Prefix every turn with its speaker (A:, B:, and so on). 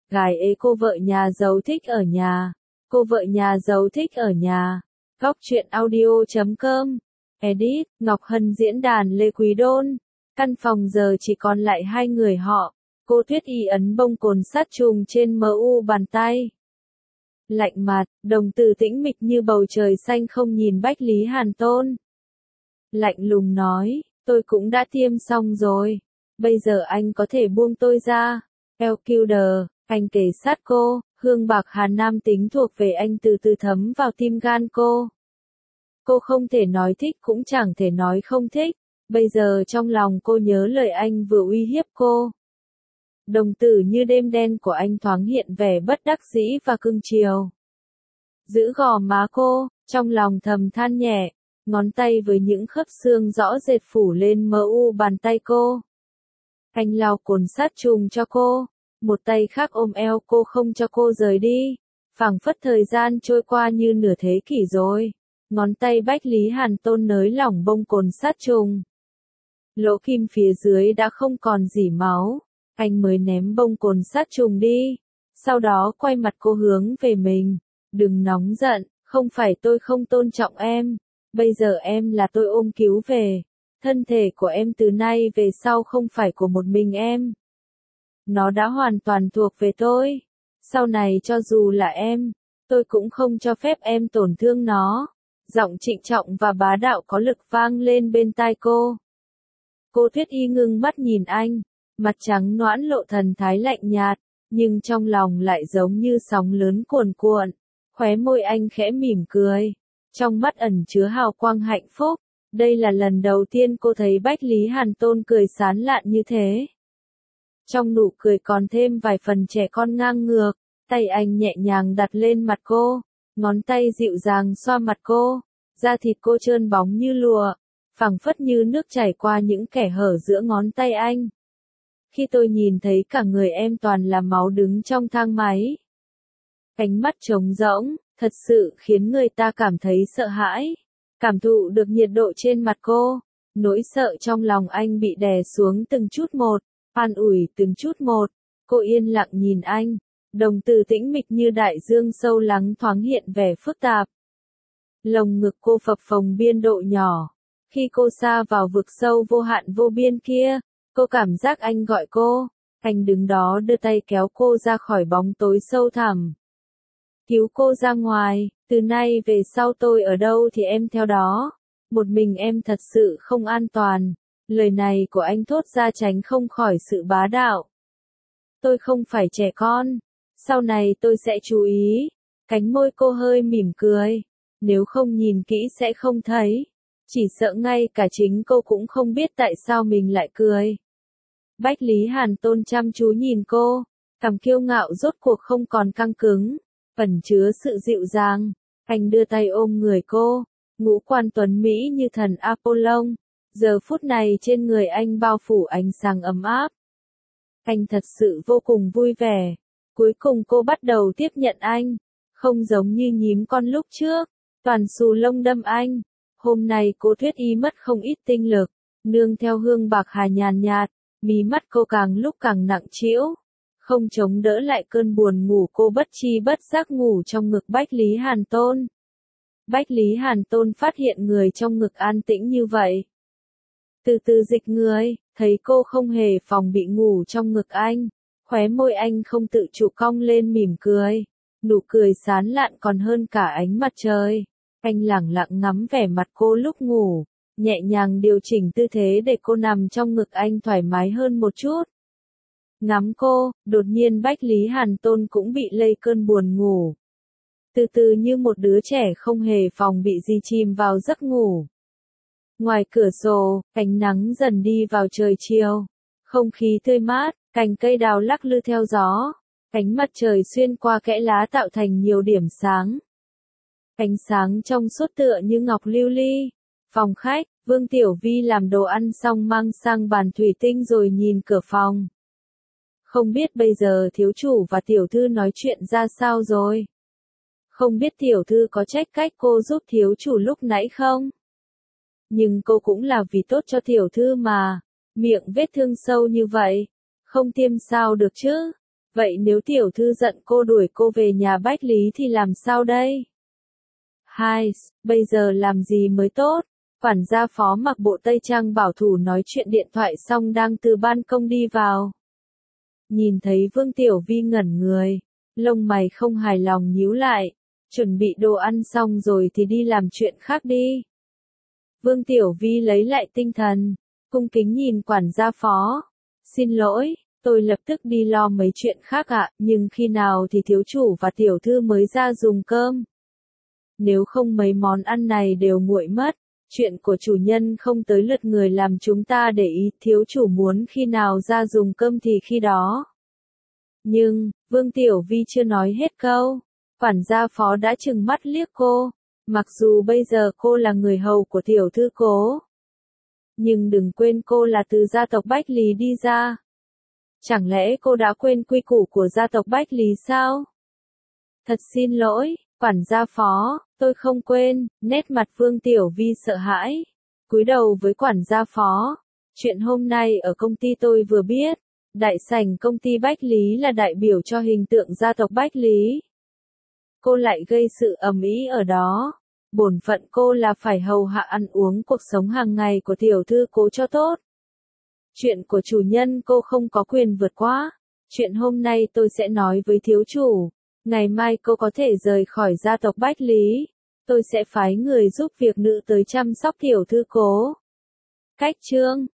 A: Gái ế cô vợ nhà giàu thích ở nhà. Cô vợ nhà giàu thích ở nhà. Góc truyện audio.com. Edit, Ngọc Hân diễn đàn Lê Quý Đôn. Căn phòng giờ chỉ còn lại hai người họ. Cô Tuyết Y ấn bông cồn sát trùng trên MU bàn tay. Lạnh mặt, đồng tử tĩnh mịch như bầu trời xanh không nhìn Bách Lý Hàn Tôn. Lạnh lùng nói, tôi cũng đã tiêm xong rồi. Bây giờ anh có thể buông tôi ra. Elkilder, anh kề sát cô, hương bạc hà nam tính thuộc về anh từ từ thấm vào tim gan cô. Cô không thể nói thích cũng chẳng thể nói không thích. Bây giờ trong lòng cô nhớ lời anh vừa uy hiếp cô. Đồng tử như đêm đen của anh thoáng hiện vẻ bất đắc dĩ và cưng chiều. Giữ gò má cô, trong lòng thầm than nhẹ, ngón tay với những khớp xương rõ rệt phủ lên MU bàn tay cô. Anh lau cồn sát trùng cho cô, một tay khác ôm eo cô không cho cô rời đi. Phảng phất thời gian trôi qua như nửa thế kỷ rồi. Ngón tay Bách Lý Hàn Tôn nới lỏng bông cồn sát trùng. Lỗ kim phía dưới đã không còn rỉ máu. Anh mới ném bông cồn sát trùng đi. Sau đó quay mặt cô hướng về mình. Đừng nóng giận, không phải tôi không tôn trọng em. Bây giờ em là tôi ôm cứu về. Thân thể của em từ nay về sau không phải của một mình em. Nó đã hoàn toàn thuộc về tôi. Sau này cho dù là em, tôi cũng không cho phép em tổn thương nó. Giọng trịnh trọng và bá đạo có lực vang lên bên tai cô. Cô Tuyết Y ngưng mắt nhìn anh, mặt trắng nõn lộ thần thái lạnh nhạt, nhưng trong lòng lại giống như sóng lớn cuồn cuộn. Khóe môi anh khẽ mỉm cười, trong mắt ẩn chứa hào quang hạnh phúc. Đây là lần đầu tiên cô thấy Bách Lý Hàn Tôn cười sán lạn như thế. Trong nụ cười còn thêm vài phần trẻ con ngang ngược, tay anh nhẹ nhàng đặt lên mặt cô, ngón tay dịu dàng xoa mặt cô, da thịt cô trơn bóng như lụa, phẳng phất như nước chảy qua những kẽ hở giữa ngón tay anh. Khi tôi nhìn thấy cả người em toàn là máu đứng trong thang máy. Ánh mắt trống rỗng, thật sự khiến người ta cảm thấy sợ hãi. Cảm thụ được nhiệt độ trên mặt cô, nỗi sợ trong lòng anh bị đè xuống từng chút một, an ủi từng chút một. Cô yên lặng nhìn anh, đồng tử tĩnh mịch như đại dương sâu lắng thoáng hiện vẻ phức tạp. Lồng ngực cô phập phồng biên độ nhỏ. Khi cô sa vào vực sâu vô hạn vô biên kia, cô cảm giác anh gọi cô. Anh đứng đó đưa tay kéo cô ra khỏi bóng tối sâu thẳm. Cứu cô ra ngoài, từ nay về sau tôi ở đâu thì em theo đó. Một mình em thật sự không an toàn. Lời này của anh thốt ra tránh không khỏi sự bá đạo. Tôi không phải trẻ con. Sau này tôi sẽ chú ý. Cánh môi cô hơi mỉm cười. Nếu không nhìn kỹ sẽ không thấy. Chỉ sợ ngay cả chính cô cũng không biết tại sao mình lại cười. Bách Lý Hàn Tôn chăm chú nhìn cô. Cằm kiêu ngạo rốt cuộc không còn căng cứng. Ẩn chứa sự dịu dàng. Anh đưa tay ôm người cô. Ngũ quan tuấn Mỹ như thần Apollon. Giờ phút này trên người anh bao phủ ánh sáng ấm áp. Anh thật sự vô cùng vui vẻ. Cuối cùng cô bắt đầu tiếp nhận anh. Không giống như nhím con lúc trước. Toàn xù lông đâm anh. Hôm nay cô Tuyết Y mất không ít tinh lực. Nương theo hương bạc hà nhàn nhạt. Mí mắt cô càng lúc càng nặng trĩu. Không chống đỡ lại cơn buồn ngủ cô bất chi bất giác ngủ trong ngực Bách Lý Hàn Tôn. Bách Lý Hàn Tôn phát hiện người trong ngực an tĩnh như vậy. Từ từ dịch người, thấy cô không hề phòng bị ngủ trong ngực anh. Khóe môi anh không tự chủ cong lên mỉm cười. Nụ cười sán lạn còn hơn cả ánh mặt trời. Anh lẳng lặng ngắm vẻ mặt cô lúc ngủ, nhẹ nhàng điều chỉnh tư thế để cô nằm trong ngực anh thoải mái hơn một chút. Ngắm cô, đột nhiên Bách Lý Hàn Tôn cũng bị lây cơn buồn ngủ. Từ từ như một đứa trẻ không hề phòng bị gì chìm vào giấc ngủ. Ngoài cửa sổ, ánh nắng dần đi vào trời chiều. Không khí tươi mát, cành cây đào lắc lư theo gió. Ánh mặt trời xuyên qua kẽ lá tạo thành nhiều điểm sáng. Ánh sáng trong suốt tựa như ngọc lưu ly. Phòng khách, Vương Tiểu Vi làm đồ ăn xong mang sang bàn thủy tinh rồi nhìn cửa phòng. Không biết bây giờ thiếu chủ và tiểu thư nói chuyện ra sao rồi? Không biết tiểu thư có trách cách cô giúp thiếu chủ lúc nãy không? Nhưng cô cũng là vì tốt cho tiểu thư mà. Miệng vết thương sâu như vậy. Không tiêm sao được chứ? Vậy nếu tiểu thư giận cô đuổi cô về nhà Bách Lý thì làm sao đây? Hai, bây giờ làm gì mới tốt? Quản gia Phó mặc bộ tây trang bảo thủ nói chuyện điện thoại xong đang từ ban công đi vào. Nhìn thấy Vương Tiểu Vi ngẩn người, lông mày không hài lòng nhíu lại, chuẩn bị đồ ăn xong rồi thì đi làm chuyện khác đi. Vương Tiểu Vi lấy lại tinh thần, cung kính nhìn quản gia Phó. Xin lỗi, tôi lập tức đi lo mấy chuyện khác ạ, nhưng khi nào thì thiếu chủ và tiểu thư mới ra dùng cơm? Nếu không mấy món ăn này đều nguội mất, chuyện của chủ nhân không tới lượt người làm chúng ta để ý, thiếu chủ muốn khi nào ra dùng cơm thì khi đó. Nhưng, Vương Tiểu Vi chưa nói hết câu, quản gia Phó đã trừng mắt liếc cô, mặc dù bây giờ cô là người hầu của tiểu thư Cố. Nhưng đừng quên cô là từ gia tộc Bách Lý đi ra. Chẳng lẽ cô đã quên quy củ của gia tộc Bách Lý sao? Thật xin lỗi, quản gia Phó, tôi không quên, nét mặt Vương Tiểu Vi sợ hãi. Cúi đầu với quản gia Phó, chuyện hôm nay ở công ty tôi vừa biết, đại sảnh công ty Bách Lý là đại biểu cho hình tượng gia tộc Bách Lý. Cô lại gây sự ầm ĩ ở đó. Bổn phận cô là phải hầu hạ ăn uống cuộc sống hàng ngày của tiểu thư Cố cho tốt. Chuyện của chủ nhân cô không có quyền vượt qua. Chuyện hôm nay tôi sẽ nói với thiếu chủ. Ngày mai cô có thể rời khỏi gia tộc Bách Lý. Tôi sẽ phái người giúp việc nữ tới chăm sóc tiểu thư Cố. Cách chương